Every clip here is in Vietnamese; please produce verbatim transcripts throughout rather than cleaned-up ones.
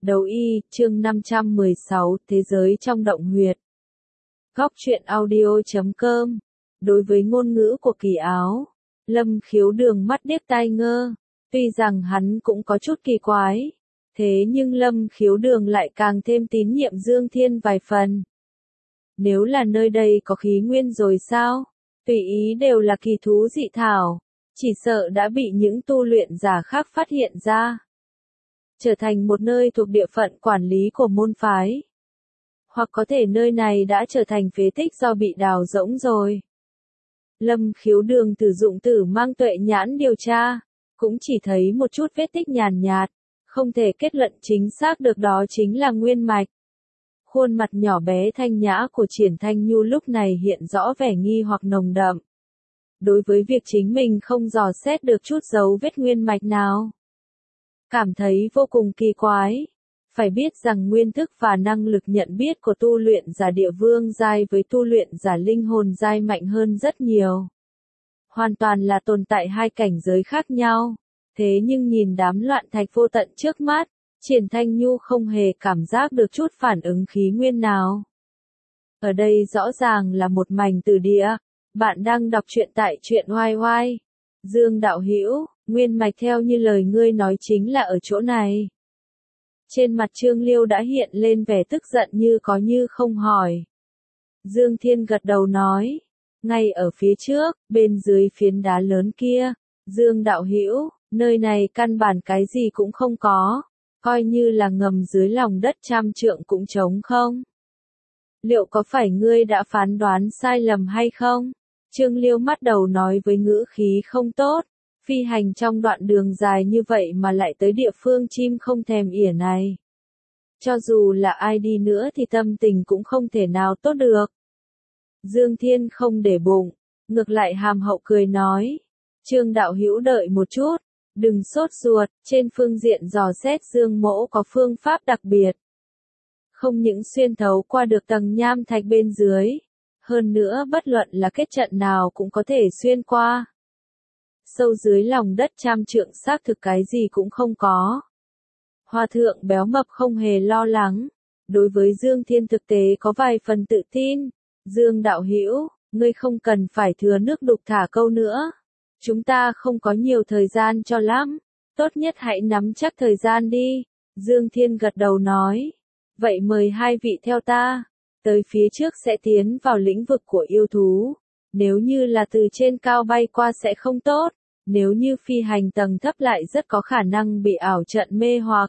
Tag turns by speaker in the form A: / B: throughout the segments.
A: Đấu y, chương năm trăm mười sáu, Thế giới trong động huyệt. Góc truyện audio chấm com. Đối với ngôn ngữ của Kỳ Áo, Lâm Khiếu Đường mắt điếc tai ngơ. Tuy rằng hắn cũng có chút kỳ quái, thế nhưng Lâm Khiếu Đường lại càng thêm tín nhiệm Dương Thiên vài phần. Nếu là nơi đây có khí nguyên rồi sao? Tùy ý đều là kỳ thú dị thảo, chỉ sợ đã bị những tu luyện giả khác phát hiện ra, trở thành một nơi thuộc địa phận quản lý của môn phái. Hoặc có thể nơi này đã trở thành phế tích do bị đào rỗng rồi. Lâm Khiếu Đường sử dụng tử mang tuệ nhãn điều tra, cũng chỉ thấy một chút vết tích nhàn nhạt, không thể kết luận chính xác được đó chính là nguyên mạch. Khuôn mặt nhỏ bé thanh nhã của Triển Thanh Nhu lúc này hiện rõ vẻ nghi hoặc nồng đậm. Đối với việc chính mình không dò xét được chút dấu vết nguyên mạch nào, cảm thấy vô cùng kỳ quái. Phải biết rằng nguyên thức và năng lực nhận biết của tu luyện giả địa vương giai với tu luyện giả linh hồn giai mạnh hơn rất nhiều. Hoàn toàn là tồn tại hai cảnh giới khác nhau. Thế nhưng nhìn đám loạn thạch vô tận trước mắt, Triển Thanh Nhu không hề cảm giác được chút phản ứng khí nguyên nào. Ở đây rõ ràng là một mảnh từ địa. Bạn đang đọc truyện tại truyện oai oai. Dương đạo hữu, nguyên mạch theo như lời ngươi nói chính là ở chỗ này. Trên mặt Trương Liêu đã hiện lên vẻ tức giận như có như không hỏi. Dương Thiên gật đầu nói, ngay ở phía trước, bên dưới phiến đá lớn kia, Dương đạo hữu, nơi này căn bản cái gì cũng không có, coi như là ngầm dưới lòng đất trăm trượng cũng trống không. Liệu có phải ngươi đã phán đoán sai lầm hay không? Trương Liêu bắt đầu nói với ngữ khí không tốt. Phi hành trong đoạn đường dài như vậy mà lại tới địa phương chim không thèm ỉa này. Cho dù là ai đi nữa thì tâm tình cũng không thể nào tốt được. Dương Thiên không để bụng, ngược lại hàm hậu cười nói. Trương đạo hữu đợi một chút, đừng sốt ruột, trên phương diện dò xét Dương mỗ có phương pháp đặc biệt. Không những xuyên thấu qua được tầng nham thạch bên dưới, hơn nữa bất luận là kết trận nào cũng có thể xuyên qua. Sâu dưới lòng đất trăm trượng xác thực cái gì cũng không có. Hòa thượng béo mập không hề lo lắng. Đối với Dương Thiên thực tế có vài phần tự tin. Dương đạo hữu, ngươi không cần phải thừa nước đục thả câu nữa. Chúng ta không có nhiều thời gian cho lắm. Tốt nhất hãy nắm chắc thời gian đi. Dương Thiên gật đầu nói. Vậy mời hai vị theo ta. Tới phía trước sẽ tiến vào lĩnh vực của yêu thú. Nếu như là từ trên cao bay qua sẽ không tốt, nếu như phi hành tầng thấp lại rất có khả năng bị ảo trận mê hoặc.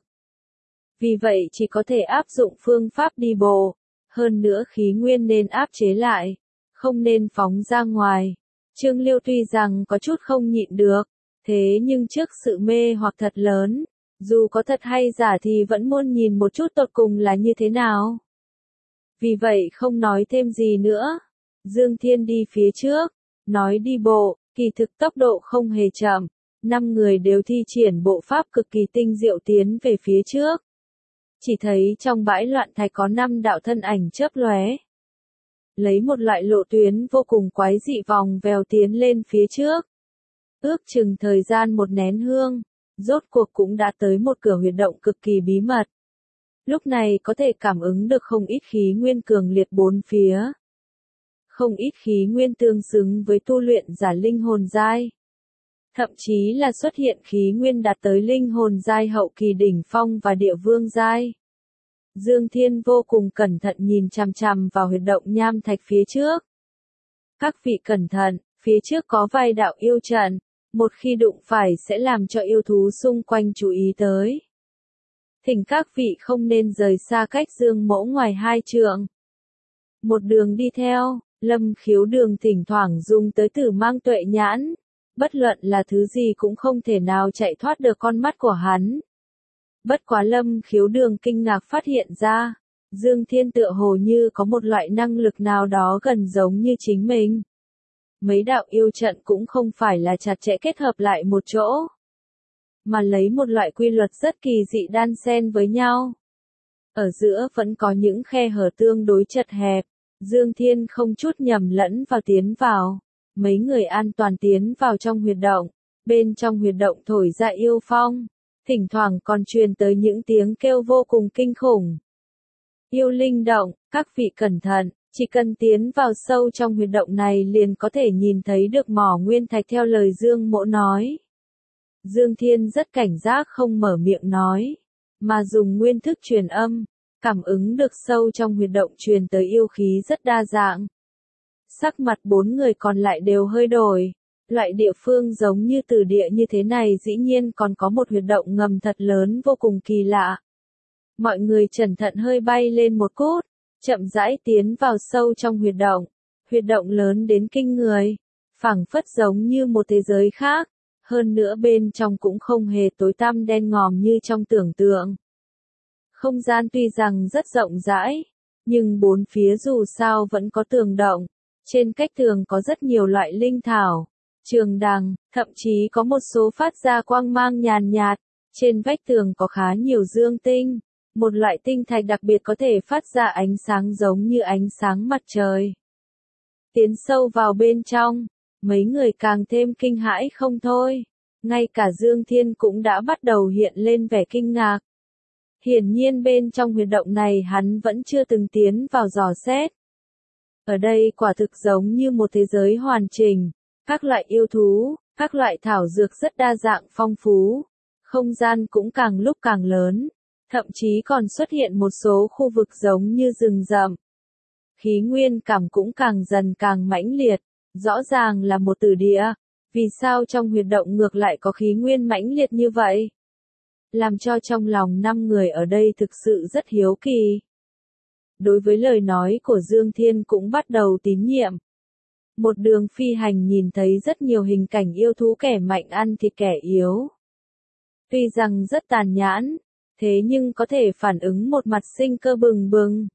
A: Vì vậy chỉ có thể áp dụng phương pháp đi bộ, hơn nữa khí nguyên nên áp chế lại, không nên phóng ra ngoài. Trương Liêu tuy rằng có chút không nhịn được, thế nhưng trước sự mê hoặc thật lớn, dù có thật hay giả thì vẫn muốn nhìn một chút tột cùng là như thế nào. Vì vậy không nói thêm gì nữa. Dương Thiên đi phía trước, nói đi bộ, kỳ thực tốc độ không hề chậm, năm người đều thi triển bộ pháp cực kỳ tinh diệu tiến về phía trước. Chỉ thấy trong bãi loạn thạch có năm đạo thân ảnh chớp lóe, lấy một loại lộ tuyến vô cùng quái dị vòng vèo tiến lên phía trước. Ước chừng thời gian một nén hương, rốt cuộc cũng đã tới một cửa huyệt động cực kỳ bí mật. Lúc này có thể cảm ứng được không ít khí nguyên cường liệt bốn phía. Không ít khí nguyên tương xứng với tu luyện giả linh hồn giai. Thậm chí là xuất hiện khí nguyên đạt tới linh hồn giai hậu kỳ đỉnh phong và địa vương giai. Dương Thiên vô cùng cẩn thận nhìn chằm chằm vào huyệt động nham thạch phía trước. Các vị cẩn thận, phía trước có vài đạo yêu trận, một khi đụng phải sẽ làm cho yêu thú xung quanh chú ý tới. Thỉnh các vị không nên rời xa cách Dương mỗ ngoài hai trượng. Một đường đi theo. Lâm Khiếu Đường thỉnh thoảng dùng tới tử mang tuệ nhãn, bất luận là thứ gì cũng không thể nào chạy thoát được con mắt của hắn. Bất quá Lâm Khiếu Đường kinh ngạc phát hiện ra, Dương Thiên tựa hồ như có một loại năng lực nào đó gần giống như chính mình. Mấy đạo yêu trận cũng không phải là chặt chẽ kết hợp lại một chỗ, mà lấy một loại quy luật rất kỳ dị đan xen với nhau. Ở giữa vẫn có những khe hở tương đối chật hẹp. Dương Thiên không chút nhầm lẫn vào tiến vào. Mấy người an toàn tiến vào trong huyệt động. Bên trong huyệt động thổi ra yêu phong. thỉnh thoảng còn truyền tới những tiếng kêu vô cùng kinh khủng. Yêu linh động, các vị cẩn thận, chỉ cần tiến vào sâu trong huyệt động này liền có thể nhìn thấy được mỏ nguyên thạch theo lời Dương Mỗ nói. Dương Thiên rất cảnh giác không mở miệng nói, mà dùng nguyên thức truyền âm, cảm ứng được sâu trong huyệt động truyền tới yêu khí rất đa dạng. Sắc mặt bốn người còn lại đều hơi đổi, loại địa phương giống như tử địa như thế này dĩ nhiên còn có một huyệt động ngầm thật lớn vô cùng kỳ lạ. Mọi người cẩn thận hơi bay lên một cốt, chậm rãi tiến vào sâu trong huyệt động. Huyệt động lớn đến kinh người, phảng phất giống như một thế giới khác, hơn nữa bên trong cũng không hề tối tăm đen ngòm như trong tưởng tượng. Không gian tuy rằng rất rộng rãi, nhưng bốn phía dù sao vẫn có tường động, trên cách tường có rất nhiều loại linh thảo, trường đằng, thậm chí có một số phát ra quang mang nhàn nhạt, trên vách tường có khá nhiều dương tinh. Một loại tinh thạch đặc biệt có thể phát ra ánh sáng giống như ánh sáng mặt trời. Tiến sâu vào bên trong, mấy người càng thêm kinh hãi không thôi. Ngay cả Dương Thiên cũng đã bắt đầu hiện lên vẻ kinh ngạc. Hiển nhiên bên trong huyệt động này hắn vẫn chưa từng tiến vào dò xét. Ở đây quả thực giống như một thế giới hoàn chỉnh, các loại yêu thú, các loại thảo dược rất đa dạng phong phú, không gian cũng càng lúc càng lớn. Thậm chí còn xuất hiện một số khu vực giống như rừng rậm. Khí nguyên cảm cũng càng dần càng mãnh liệt, rõ ràng là một tử địa, vì sao trong huyệt động ngược lại có khí nguyên mãnh liệt như vậy? Làm cho trong lòng năm người ở đây thực sự rất hiếu kỳ. Đối với lời nói của Dương Thiên cũng bắt đầu tín nhiệm. Một đường phi hành nhìn thấy rất nhiều hình cảnh yêu thú kẻ mạnh ăn thịt kẻ yếu. Tuy rằng rất tàn nhẫn, thế nhưng có thể phản ứng một mặt sinh cơ bừng bừng.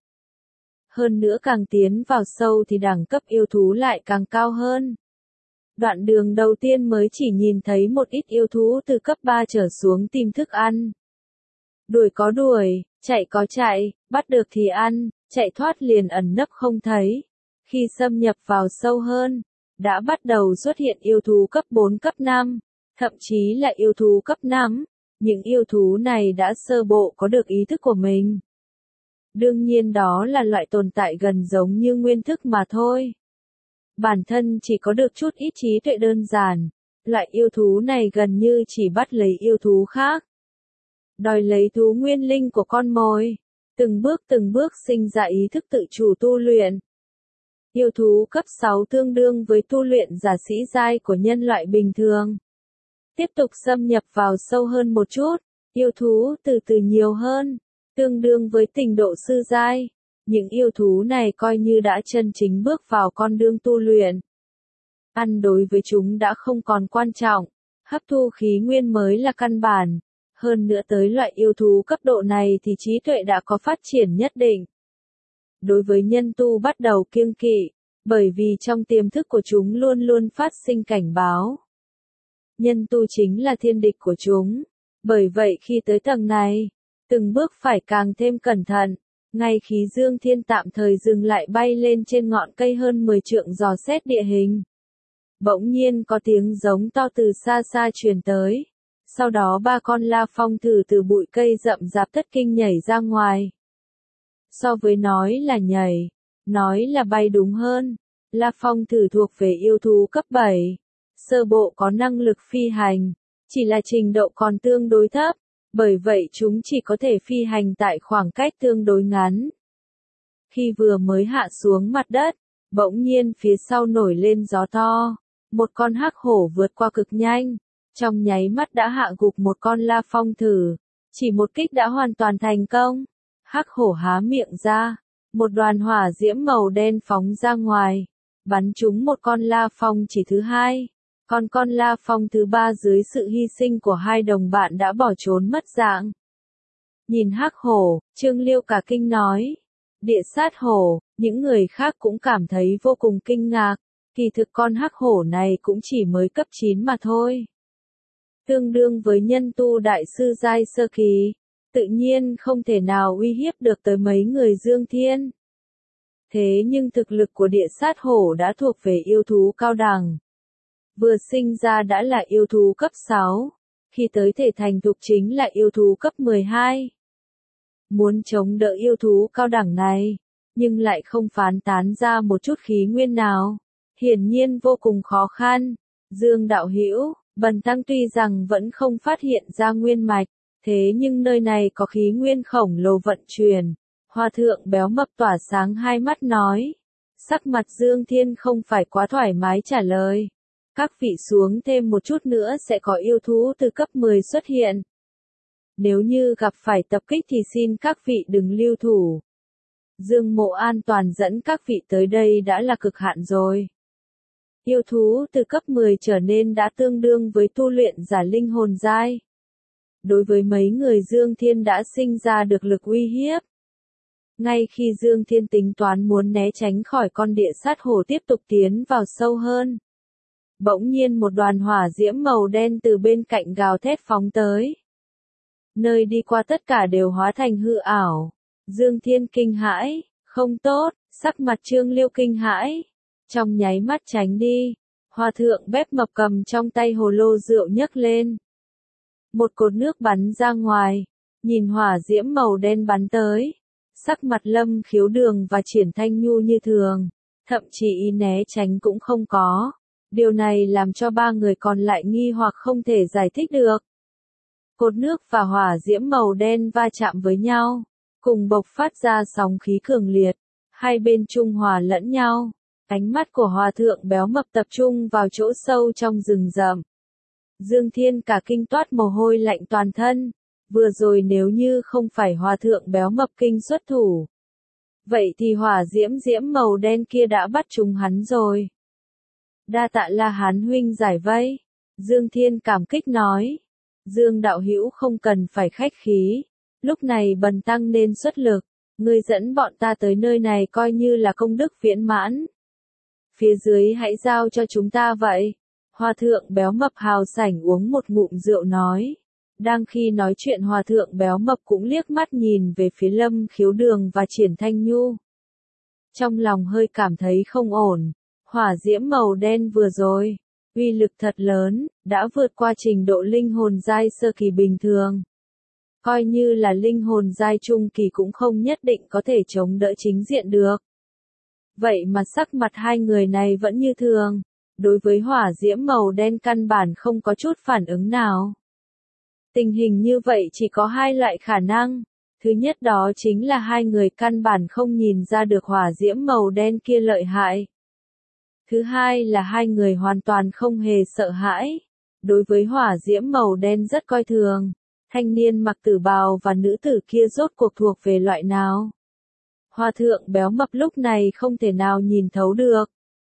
A: Hơn nữa càng tiến vào sâu thì đẳng cấp yêu thú lại càng cao hơn. Đoạn đường đầu tiên mới chỉ nhìn thấy một ít yêu thú từ cấp ba trở xuống tìm thức ăn. Đuổi có đuổi, chạy có chạy, bắt được thì ăn, chạy thoát liền ẩn nấp không thấy. Khi xâm nhập vào sâu hơn, đã bắt đầu xuất hiện yêu thú cấp bốn cấp năm, thậm chí là yêu thú cấp năm. Những yêu thú này đã sơ bộ có được ý thức của mình. Đương nhiên đó là loại tồn tại gần giống như nguyên thức mà thôi. Bản thân chỉ có được chút ít trí tuệ đơn giản, loại yêu thú này gần như chỉ bắt lấy yêu thú khác. Đòi lấy thú nguyên linh của con mồi, từng bước từng bước sinh ra ý thức tự chủ tu luyện. Yêu thú cấp sáu tương đương với tu luyện giả sĩ giai của nhân loại bình thường. Tiếp tục xâm nhập vào sâu hơn một chút, yêu thú từ từ nhiều hơn, tương đương với trình độ sư giai. Những yêu thú này coi như đã chân chính bước vào con đường tu luyện. Ăn đối với chúng đã không còn quan trọng, hấp thu khí nguyên mới là căn bản. Hơn nữa tới loại yêu thú cấp độ này thì trí tuệ đã có phát triển nhất định. Đối với nhân tu bắt đầu kiêng kỵ, bởi vì trong tiềm thức của chúng luôn luôn phát sinh cảnh báo. Nhân tu chính là thiên địch của chúng. Bởi vậy khi tới tầng này, từng bước phải càng thêm cẩn thận. Ngay khi Dương Thiên tạm thời dừng lại bay lên trên ngọn cây hơn mười trượng dò xét địa hình. Bỗng nhiên có tiếng giống to từ xa xa truyền tới. Sau đó ba con la phong thử từ bụi cây rậm rạp thất kinh nhảy ra ngoài. So với nói là nhảy, nói là bay đúng hơn. La phong thử thuộc về yêu thú cấp bảy. Sơ bộ có năng lực phi hành, chỉ là trình độ còn tương đối thấp, bởi vậy chúng chỉ có thể phi hành tại khoảng cách tương đối ngắn. Khi vừa mới hạ xuống mặt đất, bỗng nhiên phía sau nổi lên gió to, một con hắc hổ vượt qua cực nhanh, trong nháy mắt đã hạ gục một con la phong thử, chỉ một kích đã hoàn toàn thành công. Hắc hổ há miệng ra, một đoàn hỏa diễm màu đen phóng ra ngoài, bắn trúng một con la phong chỉ thứ hai. Còn con la phong thứ ba dưới sự hy sinh của hai đồng bạn đã bỏ trốn mất dạng. Nhìn hắc hổ, Trương Liêu cả kinh nói. Địa sát hổ, những người khác cũng cảm thấy vô cùng kinh ngạc. Kỳ thực con hắc hổ này cũng chỉ mới cấp chín mà thôi. Tương đương với nhân tu đại sư giai sơ kỳ. Tự nhiên không thể nào uy hiếp được tới mấy người Dương Thiên. Thế nhưng thực lực của địa sát hổ đã thuộc về yêu thú cao đẳng. Vừa sinh ra đã là yêu thú cấp sáu, Khi tới thể thành thục chính là yêu thú cấp mười hai. Muốn chống đỡ yêu thú cao đẳng này, nhưng lại không phán tán ra một chút khí nguyên nào, hiển nhiên vô cùng khó khăn. Dương đạo hữu, Bần tăng tuy rằng vẫn không phát hiện ra nguyên mạch, thế nhưng nơi này có khí nguyên khổng lồ vận chuyển. Hòa thượng béo mập tỏa sáng hai mắt nói. Sắc mặt Dương Thiên không phải quá thoải mái trả lời. Các vị xuống thêm một chút nữa sẽ có yêu thú từ cấp mười xuất hiện. Nếu như gặp phải tập kích thì xin các vị đừng lưu thủ. Dương Mộ an toàn dẫn các vị tới đây đã là cực hạn rồi. Yêu thú từ cấp mười trở nên đã tương đương với tu luyện giả linh hồn giai. Đối với mấy người Dương Thiên đã sinh ra được lực uy hiếp. Ngay khi Dương Thiên tính toán muốn né tránh khỏi con địa sát hổ tiếp tục tiến vào sâu hơn. Bỗng nhiên một đoàn hỏa diễm màu đen từ bên cạnh gào thét phóng tới. Nơi đi qua tất cả đều hóa thành hư ảo. Dương Thiên kinh hãi, không tốt, sắc mặt Trương Liêu kinh hãi. Trong nháy mắt tránh đi, hòa thượng bếp mập cầm trong tay hồ lô rượu nhấc lên. Một cột nước bắn ra ngoài, nhìn hỏa diễm màu đen bắn tới. Sắc mặt Lâm Khiếu Đường và Triển Thanh Nhu như thường, thậm chí ý né tránh cũng không có. Điều này làm cho ba người còn lại nghi hoặc không thể giải thích được. Cột nước và hỏa diễm màu đen va chạm với nhau, cùng bộc phát ra sóng khí cường liệt, hai bên trung hòa lẫn nhau. Ánh mắt của hòa thượng béo mập tập trung vào chỗ sâu trong rừng rậm. Dương Thiên cả kinh toát mồ hôi lạnh toàn thân. Vừa rồi nếu như không phải hòa thượng béo mập kinh xuất thủ, vậy thì hỏa diễm diễm màu đen kia đã bắt chúng hắn rồi. Đa tạ La Hán huynh giải vây. Dương Thiên cảm kích nói. Dương đạo hữu không cần phải khách khí. Lúc này bần tăng nên xuất lực. Ngươi dẫn bọn ta tới nơi này coi như là công đức viễn mãn. Phía dưới hãy giao cho chúng ta vậy. Hòa thượng béo mập hào sảnh uống một ngụm rượu nói. Đang khi nói chuyện hòa thượng béo mập cũng liếc mắt nhìn về phía Lâm Khiếu Đường và Triển Thanh Nhu. Trong lòng hơi cảm thấy không ổn. Hỏa diễm màu đen vừa rồi, uy lực thật lớn, đã vượt qua trình độ linh hồn giai sơ kỳ bình thường. Coi như là linh hồn giai trung kỳ cũng không nhất định có thể chống đỡ chính diện được. Vậy mà sắc mặt hai người này vẫn như thường, đối với hỏa diễm màu đen căn bản không có chút phản ứng nào. Tình hình như vậy chỉ có hai loại khả năng. Thứ nhất đó chính là hai người căn bản không nhìn ra được hỏa diễm màu đen kia lợi hại. Thứ hai là hai người hoàn toàn không hề sợ hãi. Đối với hỏa diễm màu đen rất coi thường. Thanh niên mặc tử bào và nữ tử kia rốt cuộc thuộc về loại nào? Hòa thượng béo mập lúc này không thể nào nhìn thấu được.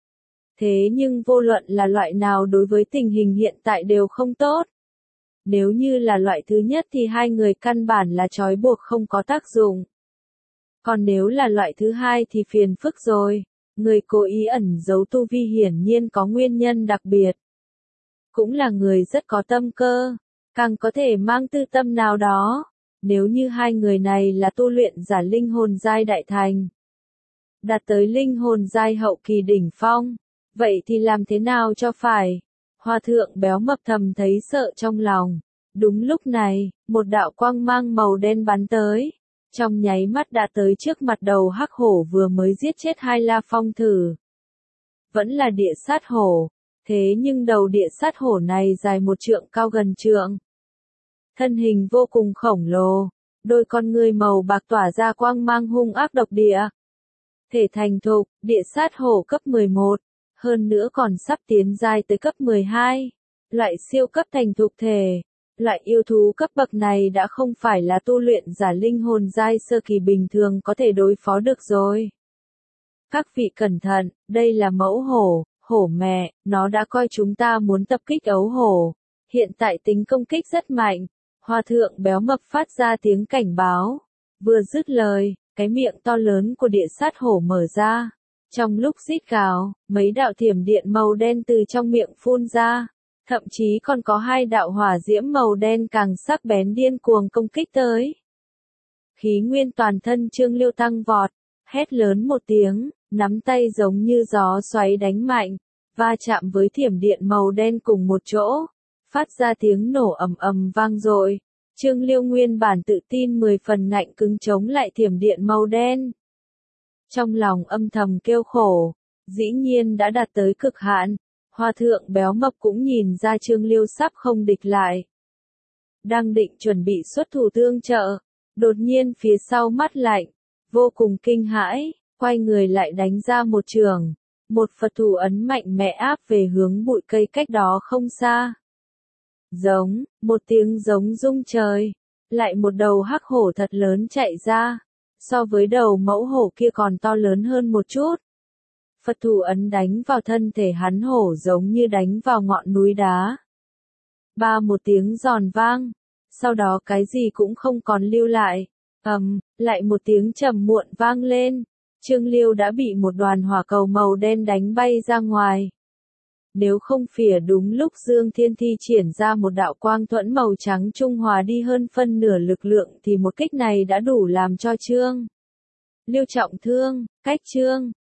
A: Thế nhưng vô luận là loại nào đối với tình hình hiện tại đều không tốt. Nếu như là loại thứ nhất thì hai người căn bản là trói buộc không có tác dụng. Còn nếu là loại thứ hai thì phiền phức rồi. Người cố ý ẩn giấu tu vi hiển nhiên có nguyên nhân đặc biệt. Cũng là người rất có tâm cơ, càng có thể mang tư tâm nào đó. Nếu như hai người này là tu luyện giả linh hồn giai đại thành, đạt tới linh hồn giai hậu kỳ đỉnh phong, vậy thì làm thế nào cho phải? Hòa thượng béo mập thầm thấy sợ trong lòng. Đúng lúc này, một đạo quang mang màu đen bắn tới. Trong nháy mắt đã tới trước mặt đầu hắc hổ vừa mới giết chết hai La Phong thử. Vẫn là địa sát hổ. Thế nhưng đầu địa sát hổ này dài một trượng cao gần trượng. Thân hình vô cùng khổng lồ. Đôi con ngươi màu bạc tỏa ra quang mang hung ác độc địa. Thể thành thục, địa sát hổ cấp mười một. Hơn nữa còn sắp tiến giai tới cấp mười hai. Loại siêu cấp thành thục thể. Loại yêu thú cấp bậc này đã không phải là tu luyện giả linh hồn giai sơ kỳ bình thường có thể đối phó được rồi. Các vị cẩn thận, đây là mẫu hổ, hổ mẹ, nó đã coi chúng ta muốn tập kích ấu hổ. Hiện tại tính công kích rất mạnh. Hòa thượng béo mập phát ra tiếng cảnh báo. Vừa dứt lời, cái miệng to lớn của địa sát hổ mở ra. Trong lúc rít gào, mấy đạo thiểm điện màu đen từ trong miệng phun ra. Thậm chí còn có hai đạo hỏa diễm màu đen càng sắc bén điên cuồng công kích tới. Khí nguyên toàn thân Trương Liêu tăng vọt, hét lớn một tiếng, nắm tay giống như gió xoáy đánh mạnh, va chạm với thiểm điện màu đen cùng một chỗ. phát ra tiếng nổ ầm ầm vang dội. Trương Liêu nguyên bản tự tin mười phần ngạnh cứng chống lại thiểm điện màu đen. Trong lòng âm thầm kêu khổ, dĩ nhiên đã đạt tới cực hạn, Hòa thượng béo mập cũng nhìn ra Trương Liêu sắp không địch lại. Đang định chuẩn bị xuất thủ tương trợ, đột nhiên phía sau mắt lạnh, vô cùng kinh hãi, quay người lại đánh ra một trường, một Phật thủ ấn mạnh mẽ áp về hướng bụi cây cách đó không xa. Giống, một tiếng giống rung trời, lại một đầu hắc hổ thật lớn chạy ra, so với đầu mẫu hổ kia còn to lớn hơn một chút. Phật thủ ấn đánh vào thân thể hắn hổ giống như đánh vào ngọn núi đá. Ba một tiếng giòn vang, sau đó cái gì cũng không còn lưu lại, ầm, um, lại một tiếng trầm muộn vang lên, Trương Liêu đã bị một đoàn hỏa cầu màu đen đánh bay ra ngoài. Nếu không phỉa đúng lúc Dương Thiên thi triển ra một đạo quang thuẫn màu trắng trung hòa đi hơn phân nửa lực lượng thì một kích này đã đủ làm cho Trương Liêu trọng thương, cách Trương